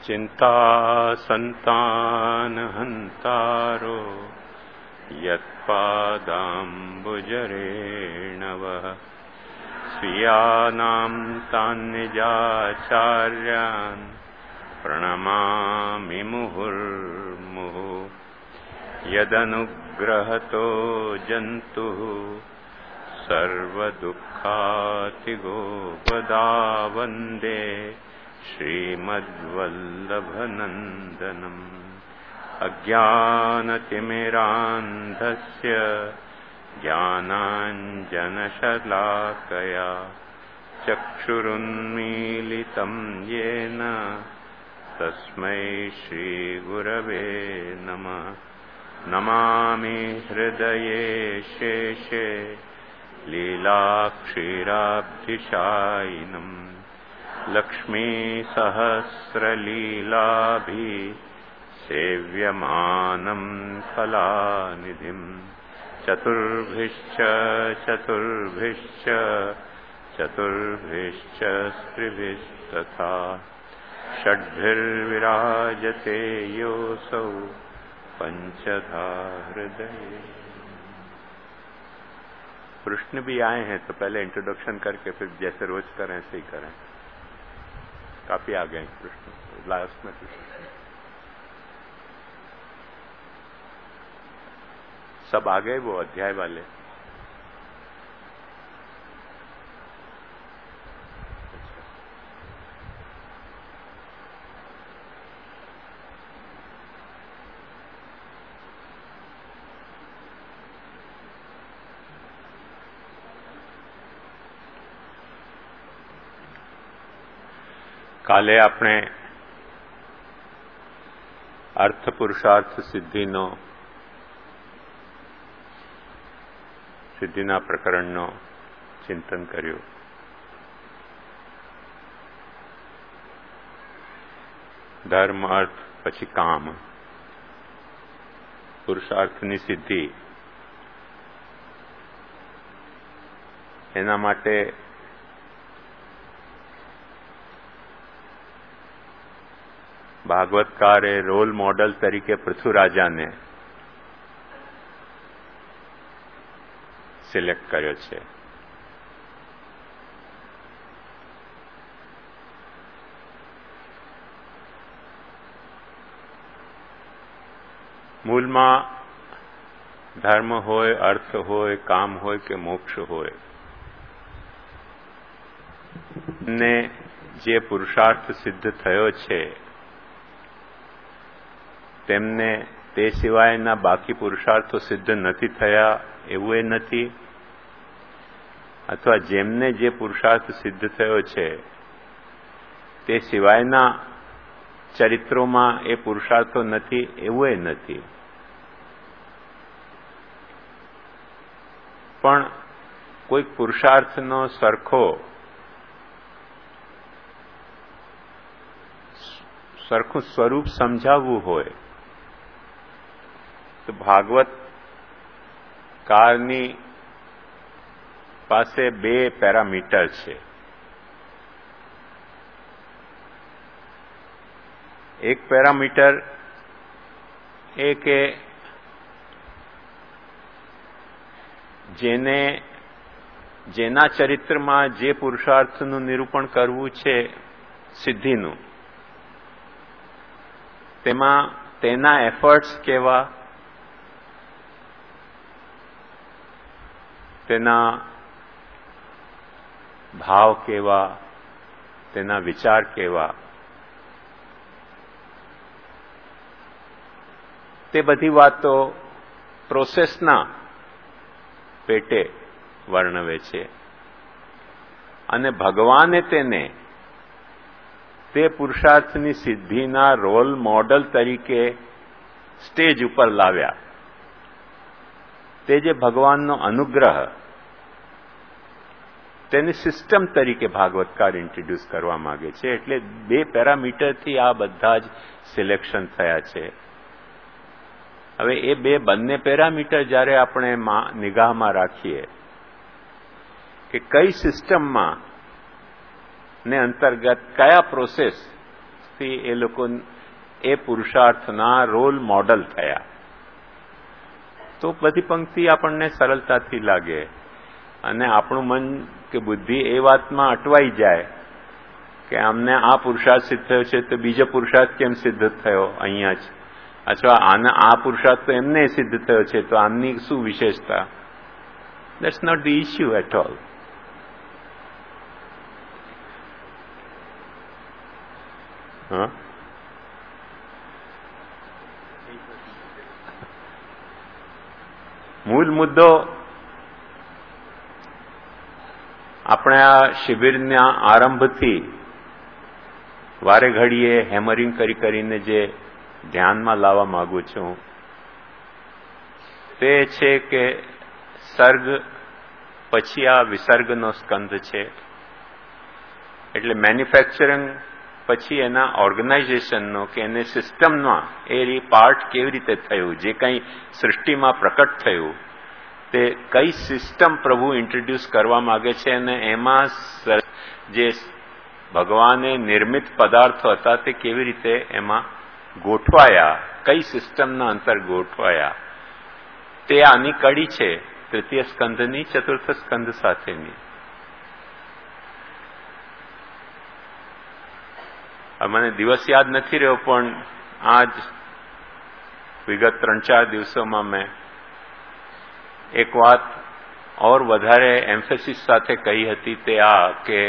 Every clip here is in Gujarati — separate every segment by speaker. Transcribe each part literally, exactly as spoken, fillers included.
Speaker 1: चिंता संतान हंतारो यत्पादाम्बुजरेणवः स्वीयानां तान्निजाचार्यान् प्रणमामि मुहुर्मुहुः यदनुग्रहतो जन्तुः सर्वदुःखातिगो वदावन्दे श्रीमद्वल्लभनन्दनम् अज्ञानतिमिरान्धस्य ज्ञानाञ्जनशलाकया चक्षुरुन्मीलितं येन तस्मै श्रीगुरवे नमः। नमामि हृदये शेषे लीलाक्षीराब्धिशायिनम् लक्ष्मीसहस्रलीलाभि सेव्यमानं कलानिधिं चतुर्भिश्च चतुर्भिश्च चतुर्भिश्च स्त्रिभिस्तथा षड्भिर्विराजते योऽसौ पंचधा हृदये। कृष्ण भी आए हैं तो पहले इंट्रोडक्शन करके फिर जैसे रोज करें ऐसे ही करें। काफी आ गए कृष्ण, लास्ट में कृष्ण सब आ गए वो अध्याय वाले। કાલે આપણે અર્થ પુરુષાર્થ સિદ્ધિનો સિદ્ધિના પ્રકરણનો ચિંતન કર્યું. ધર્મ અર્થ પછી કામ, પુરુષાર્થની સિદ્ધિ એના માટે ભાગવતકારે રોલ મોડલ તરીકે પૃથ્વીરાજાને સિલેક્ટ કર્યો છે. મૂળમાં ધર્મ હોય, અર્થ હોય, કામ હોય કે મોક્ષ હોય, ને જે પુરુષાર્થ સિદ્ધ થયો છે તેમને તે સિવાયના બાકી પુરુષાર્થો સિદ્ધ નથી થયા એવું એ નથી, અથવા જેમને જે પુરુષાર્થ સિદ્ધ થયો છે તે સિવાયના ચરિત્રોમાં એ પુરુષાર્થો નથી એવું એ નથી. પણ કોઈક પુરુષાર્થનો સરખો સરખું સ્વરૂપ સમજાવવું હોય તો ભાગવત કારની પાસે બે પેરામીટર છે. એક પેરામીટર એ કે જેને જેના ચરિત્રમાં જે પુરુષાર્થનું નિરૂપણ કરવું છે સિદ્ધિનું, તેમાં તેના એફર્ટ્સ કેવા, તેના ભાવ કેવા, તેના વિચાર કેવા, તે બધી વાતો પ્રોસેસના પેટે વર્ણવે છે. અને ભગવાને તેને તે પુરુષાર્થની સિદ્ધિના રોલ મોડલ તરીકે સ્ટેજ ઉપર લાવ્યા. તે જે ભગવાનનો અનુગ્રહ, તેની સિસ્ટમ તરીકે ભાગવતકાર ઇન્ટ્રોડ્યુસ કરવા માંગે છે. એટલે બે પેરામીટરથી આ બધા જ સિલેક્શન થયા છે. હવે એ બે બંને પેરામીટર જ્યારે આપણે નિગાહમાં રાખીએ કે કઈ સિસ્ટમમાં ને અંતર્ગત કયા પ્રોસેસ પંક્તિ એ લોકો એ પુરુષાર્થના રોલ મોડલ થયા. તો બધી પંક્તિ આપણને સરળતાથી લાગે અને આપણું મન કે બુદ્ધિ એ વાતમાં અટવાઈ જાય કે અમને આ પુરુષાર્થ સિદ્ધ થયો છે તો બીજો પુરુષાર્થ કેમ સિદ્ધ થયો અહીંયા જ, અથવા આના આ પુરુષાર્થ તો એમને સિદ્ધ થયો છે તો આમની શું વિશેષતા? That's not the issue at all. હા, મૂળ મુદ્દો આપણે આ શિબિરના આરંભથી વારે ઘડીએ હેમરિંગ કરી કરીને જે ધ્યાનમાં લાવવા માંગુ છું તે છે કે સર્ગ પછી આ વિસર્ગનો સ્કંદ છે. એટલે મેન્યુફેક્ચરિંગ પછી એના ઓર્ગેનાઇઝેશનનો કે એને સિસ્ટમમાં એ પાર્ટ કેવી રીતે થયું, જે કંઈ સૃષ્ટિમાં પ્રકટ થયું તે કઈ સિસ્ટમ પ્રભુ ઇન્ટ્રોડ્યુસ કરવા માંગે છે અને એમાં જે ભગવાને નિર્મિત પદાર્થો હતા તે કેવી રીતે એમાં ગોઠવાયા, કઈ સિસ્ટમના અંતર ગોઠવાયા, તે આની કડી છે તૃતીય સ્કંધની ચતુર્થ સ્કંધ સાથેની. મને દિવસ યાદ નથી રહ્યો પણ આજ વિગત ત્રણ ચાર દિવસોમાં મેં એક વાત ઓર વધારે એમ્ફેસિસ સાથે કહી હતી તે આ કે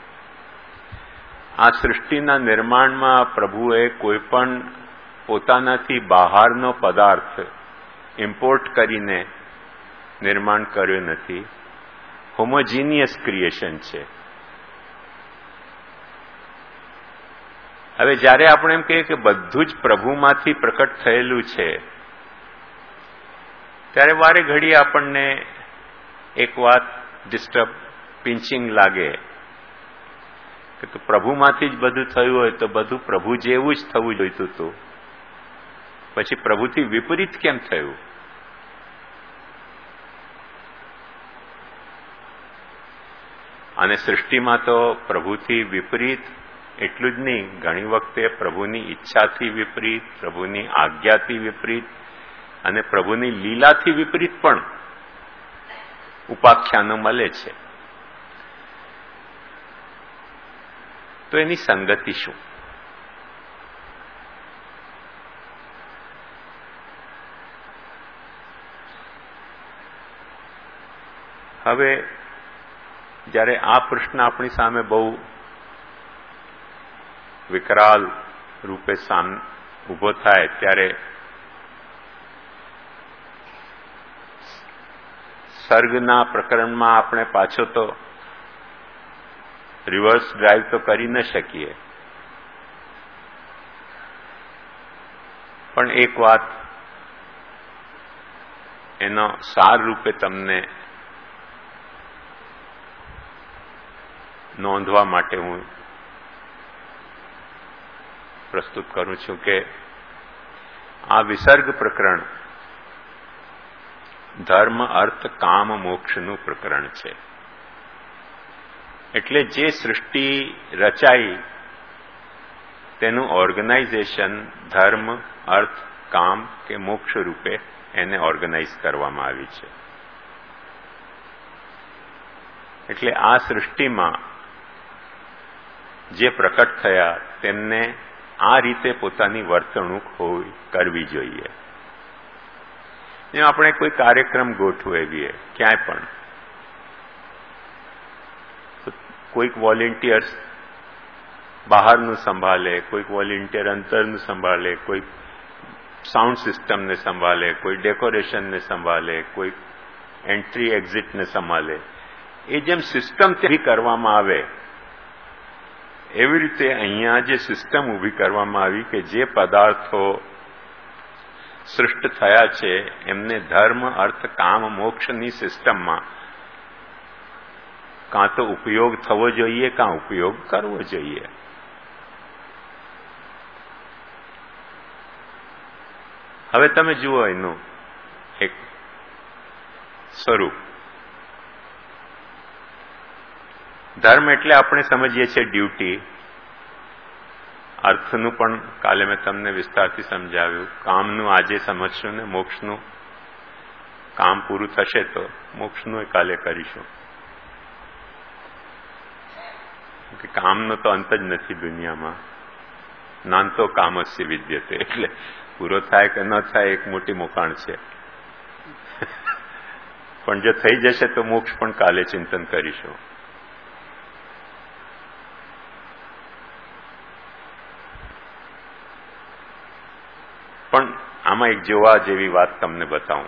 Speaker 1: આ સૃષ્ટિના નિર્માણમાં પ્રભુએ કોઈ પણ પોતાનાથી બહારનો પદાર્થ ઇમ્પોર્ટ કરીને નિર્માણ કર્યું નથી. હોમોજીનિયસ ક્રિએશન છે. હવે જ્યારે આપણે એમ કહીએ કે બધું જ પ્રભુમાંથી પ્રકટ થયેલું છે ત્યારે વારે ઘડી આપણને એક વાત ડિસ્ટર્બ પિંચિંગ લાગે કે તો પ્રભુમાંથી જ બધું થયું હોય તો બધું પ્રભુ જેવું જ થવું જોઈતું હતું, પછી પ્રભુથી વિપરીત કેમ થયું? અને સૃષ્ટિમાં તો પ્રભુથી વિપરીત એટલું જ નહીં, ઘણી વખતે પ્રભુની ઈચ્છાથી વિપરીત, પ્રભુની આજ્ઞાથી વિપરીત અને પ્રભુની લીલાથી વિપરીત પણ ઉપાખ્યાનો મળે છે. તો એની સંગતિ શું? હવે જ્યારે આ પ્રશ્ન આપણી સામે બહુ વિકરાલ રૂપે સામ ઉભો થાય ત્યારે સર્ગના પ્રકરણમાં આપણે પાછો તો રિવર્સ ડ્રાઈવ તો કરી ન શકીએ, પણ એક વાત એનો સાર રૂપે તમને નોંધવા માટે હું પ્રસ્તુત કરું છું કે આ વિસર્ગ પ્રકરણ ધર્મ અર્થ કામ મોક્ષનું પ્રકરણ છે. એટલે જે સૃષ્ટિ રચાઈ તેનું ઓર્ગેનાઇઝેશન ધર્મ અર્થ કામ કે મોક્ષ રૂપે એને ઓર્ગેનાઇઝ કરવામાં આવી છે. એટલે આ સૃષ્ટિમાં જે પ્રકટ થયા તેમને આ રીતે પોતાની વર્તણૂક હોવી કરવી જોઈએ. આપણે કોઈ કાર્યક્રમ ગોઠવીએ ક્યાંય પણ, કોઈક વોલેન્ટિયર્સ બહારનું સંભાળે, કોઈક વોલેન્ટિયર અંતરનું સંભાળે, કોઈક સાઉન્ડ સિસ્ટમને સંભાળે, કોઈ ડેકોરેશનને સંભાળે, કોઈક એન્ટ્રી એક્ઝિટને સંભાળે. એ જેમ સિસ્ટમ ઊભી કરવામાં આવે એવી રીતે અહીંયા જે સિસ્ટમ ઊભી કરવામાં આવી કે જે પદાર્થો સૃષ્ટ થયા છે એમને ધર્મ અર્થ કામ મોક્ષની સિસ્ટમમાં કાં તો ઉપયોગ થવો જોઈએ કાં ઉપયોગ કરવો જોઈએ. હવે તમે જુઓ એનું એક સ્વરૂપ. ધર્મ એટલે આપણે સમજીએ છીએ ડ્યુટી, અર્થનું પણ કાલે મેં તમને વિસ્તારથી સમજાવ્યું. કામનું આજે સમજશું ને મોક્ષનું કામ પૂરું થશે તો મોક્ષનું કાલે કરીશું. કે કામનો તો અંત જ નથી દુનિયામાં. નાનતો કામસ્ય વિદ્યતે, એટલે પૂરો થાય કે ન થાય એક મોટી મોકાણ છે. પણ જો થઈ જશે તો મોક્ષ પણ કાલે ચિંતન કરીશું. પણ આમાં એક જોવા જેવી વાત તમને બતાવું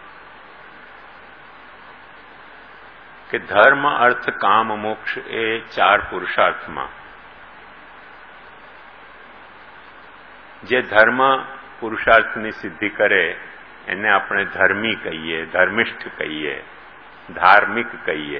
Speaker 1: કે ધર્મ અર્થ કામ મોક્ષ એ ચાર પુરુષાર્થમાં જે ધર્મ પુરુષાર્થની સિદ્ધિ કરે એને આપણે ધર્મી કહીએ, ધર્મિષ્ઠ કહીએ, ધાર્મિક કહીએ.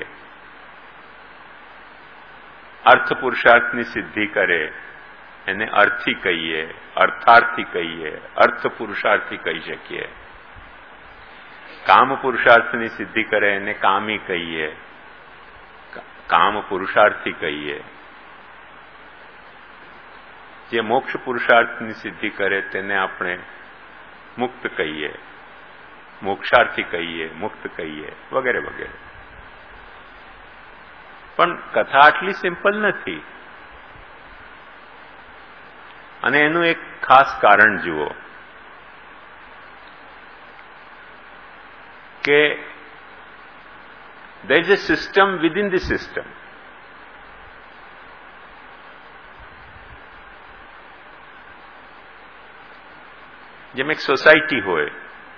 Speaker 1: અર્થ પુરુષાર્થની સિદ્ધિ કરે એને અર્થી કહીએ, અર્થાર્થી કહીએ, અર્થ પુરુષાર્થી કહી શકીએ. કામ પુરુષાર્થની સિદ્ધિ કરે એને કામી કહીએ, કામ પુરુષાર્થી કહીએ. જે મોક્ષ પુરુષાર્થની સિદ્ધિ કરે તેને આપણે મુક્ત કહીએ, મોક્ષાર્થી કહીએ, મુક્ત કહીએ, વગેરે વગેરે. પણ કથા આટલી સિમ્પલ નથી. અને એનું એક ખાસ કારણ જુઓ કે there is a system within the system. જેમ એક સોસાયટી હોય,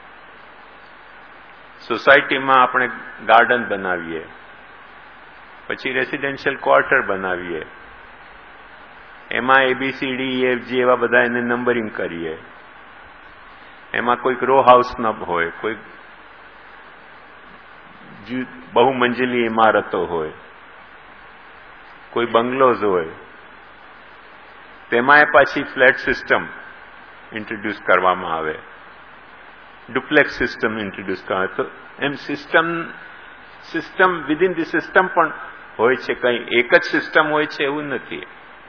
Speaker 1: સોસાયટીમાં આપણે ગાર્ડન બનાવીએ, પછી રેસિડેન્શિયલ ક્વાર્ટર બનાવીએ, એમાં એબીસીડી એફજી એવા બધા એને નંબરિંગ કરીએ. એમાં કોઈક રો હાઉસ ન હોય, કોઈક બહુમંજિલી ઇમારતો હોય, કોઈ બંગલોઝ હોય, તેમાં પાછી ફ્લેટ સિસ્ટમ ઇન્ટ્રોડ્યુસ કરવામાં આવે, ડુપ્લેક્સ સિસ્ટમ ઇન્ટ્રોડ્યુસ કરવામાં આવે. તો એમ system system within the system પણ હોય છે. કંઈ એક જ સિસ્ટમ હોય છે એવું નથી.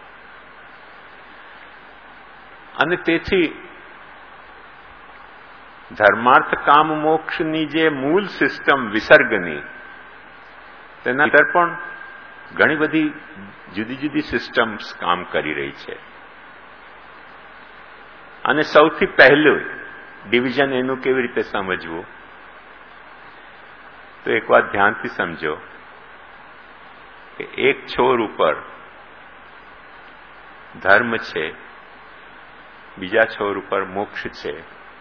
Speaker 1: અને તેથી ધર્માર્થ કામ મોક્ષની જે મૂળ સિસ્ટમ વિસર્ગની, તેના અંદર પણ ઘણી બધી જુદી જુદી સિસ્ટમ્સ કામ કરી રહી છે. અને સૌથી પહેલું ડિવિઝન એનું કેવી રીતે સમજવું, તો એક વાત ધ્યાનથી સમજો કે એક છોર ઉપર ધર્મ છે, બીજા છોર ઉપર મોક્ષ છે.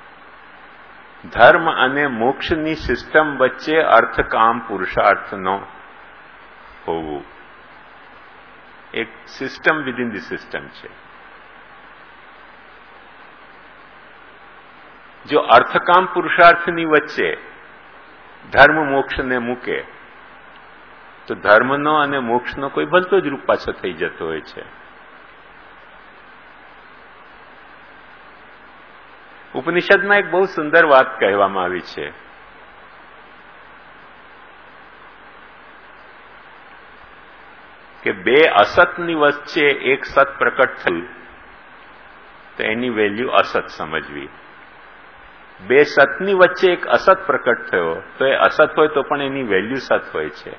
Speaker 1: ધર્મ અને મોક્ષની સિસ્ટમ વચ્ચે અર્થ કામ પુરુષાર્થનો હોવું એક સિસ્ટમ વિધિન ધી સિસ્ટમ છે. જો અર્થકામ પુરુષાર્થની વચ્ચે ધર્મ મોક્ષને મૂકે તો ધર્મનો અને મોક્ષનો કોઈ ભલતો જ રૂપ પાછો થઈ જતો હોય છે. ઉપનિષદમાં એક બહુ સુંદર વાત કહેવામાં આવી છે કે બે અસતની વચ્ચે એક સત પ્રકટ થયું તો એની વેલ્યુ અસત સમજવી. બે સતની વચ્ચે એક અસત પ્રકટ થયો તો એ અસત હોય તો પણ એની વેલ્યુ સત હોય છે.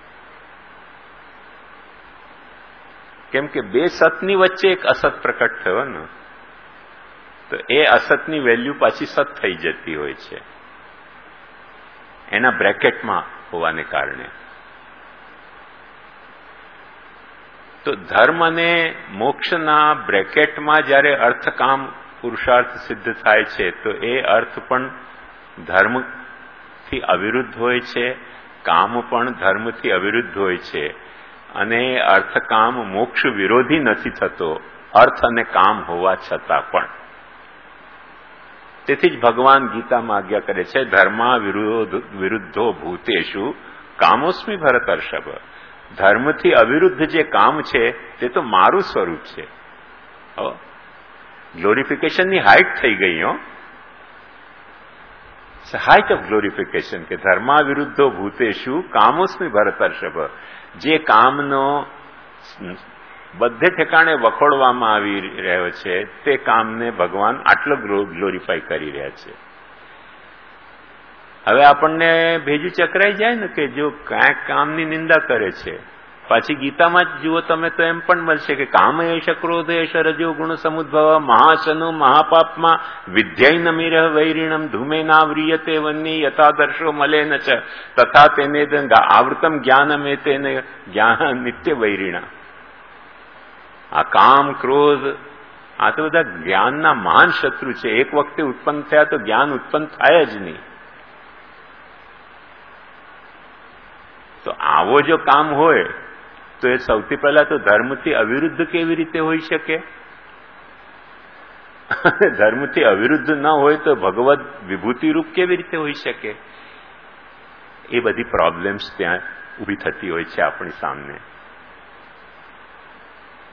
Speaker 1: કેમ કે બે સતની વચ્ચે એક અસત પ્રકટ થયો ને તો એ અસતની વેલ્યુ પાછી સત થઈ જતી હોય છે, એના બ્રેકેટમાં હોવાને કારણે. તો ધર્મ અને મોક્ષના બ્રેકેટમાં જ્યારે અર્થકામ પુરુષાર્થ સિદ્ધ થાય છે તો એ અર્થ પણ ધર્મથી અવિરુદ્ધ હોય છે, કામ પણ ધર્મથી અવિરુદ્ધ હોય છે. અને અર્થકામ મોક્ષ વિરોધી નથી થતો, અર્થ અને કામ હોવા છતાં પણ. તેથી જ ભગવાન ગીતામાં આજ્ઞા કરે છે, ધર્મા વિરોધ વિરુદ્ધો ભૂતેષુ કામોસ્મિ ભરતર્ષભ. ધર્મથી અવિરુદ્ધ જે કામ છે તે તો મારું સ્વરૂપ છે. ગ્લોરિફિકેશનની હાઇટ થઈ ગઈ. હો, હાઇટ ઓફ ગ્લોરિફિકેશન કે ધર્મા વિરુદ્ધો ભૂતેષુ કામોસ્મિ ભરતર્ષભ. જે કામનો બધે ઠેકાણે વખોડવામાં આવી રહ્યો છે તે કામને ભગવાન આટલો ગ્લોરીફાય કરી રહ્યા છે. હવે આપણને ભેજું ચકરાઈ જાય ને કે જો ક્યાંક કામની નિંદા કરે છે. પાછી ગીતામાં જ જુઓ તમે તો એમ પણ મળશે કે કામ એશ ક્રોધ એશ રજો ગુણ સમુદ્ભવ મહાશનો મહાપાપમાં વિદ્યાય નમીર વૈરીણમ ધૂમે ના વ્રિયતે વન્ની યથાદર્શો મલે ન ચ તથા તેને આવૃતમ જ્ઞાનમે તેને જ્ઞાન નિત્ય વૈરીણા. આ કામ ક્રોધ આ તો બધા જ્ઞાનના મહાન શત્રુ છે. એક વખતે ઉત્પન્ન થયા તો જ્ઞાન ઉત્પન્ન થાય જ નહીં. તો આવો જો કામ હોય તો એ સૌથી પહેલા તો ધર્મથી અવિરુદ્ધ કેવી રીતે હોઈ શકે? ધર્મથી અવિરુદ્ધ ન હોય તો ભગવદ વિભૂતિ રૂપ કેવી રીતે હોઈ શકે? એ બધી પ્રોબ્લેમ્સ ત્યાં ઊભી થતી હોય છે આપણી સામે.